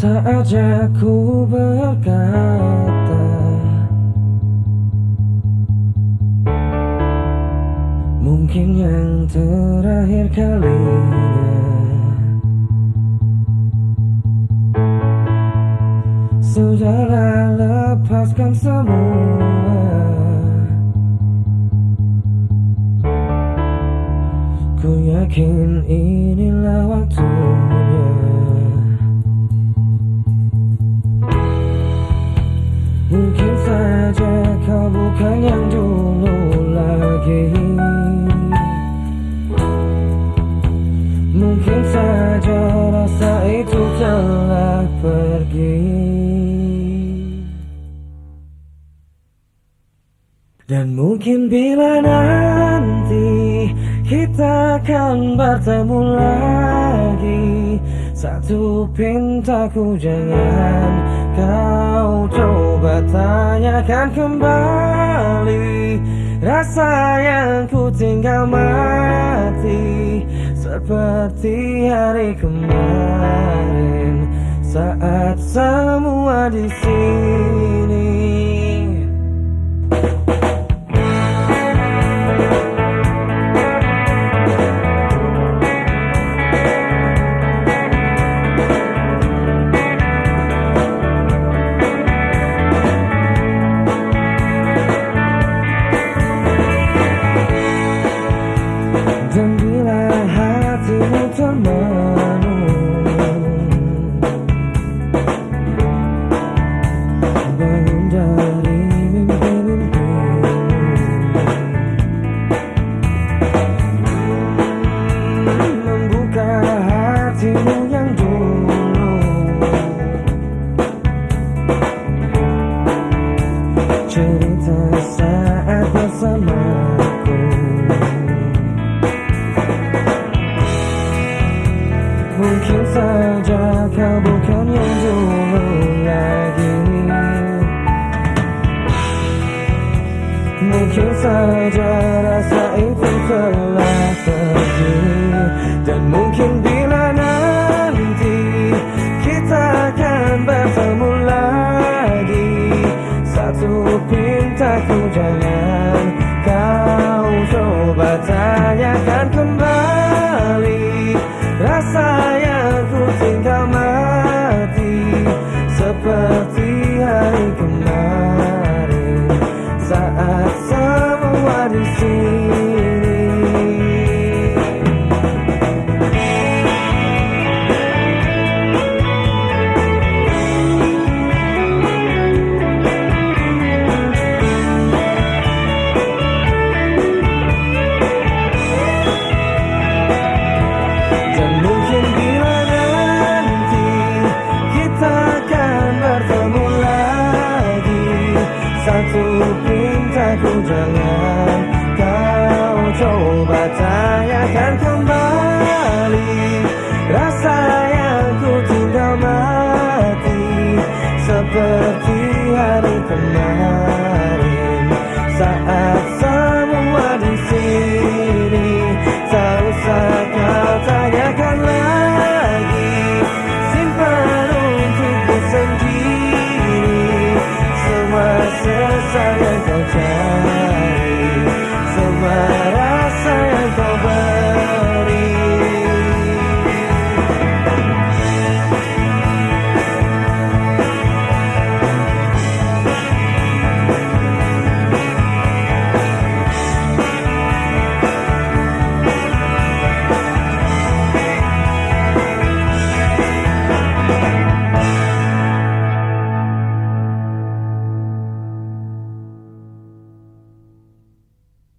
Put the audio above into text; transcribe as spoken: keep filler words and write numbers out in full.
Saatnya ku berkata, mungkin yang terakhir kalinya. Sudahlah, lepaskan semua. Ku yakin inilah waktunya. Mungkin saja kau bukan yang dulu lagi. Mungkin saja rasa itu telah pergi. Dan mungkin bila nanti kita akan bertemu lagi, satu pintaku jangan kau coba tanyakan kembali. Rasa yang ku tinggal mati seperti hari kemarin saat semua di sini. Dan bila hatimu termenung, bangun dari mimpi-mimpimu, membuka hatimu yang dulu, cerita saat bersamaku. Mungkin saja kau bukan yang dulu lagi. Mungkin saja rasa itu telah pergi. Dan mungkin bila nanti kita akan bertemu lagi, satu pintaku jangan kau coba tanyakan kembali. Rasa yang ku tinggal mati seperti hari kemarin saat semua di sini. Satu pintaku jangan kau coba tanyakan.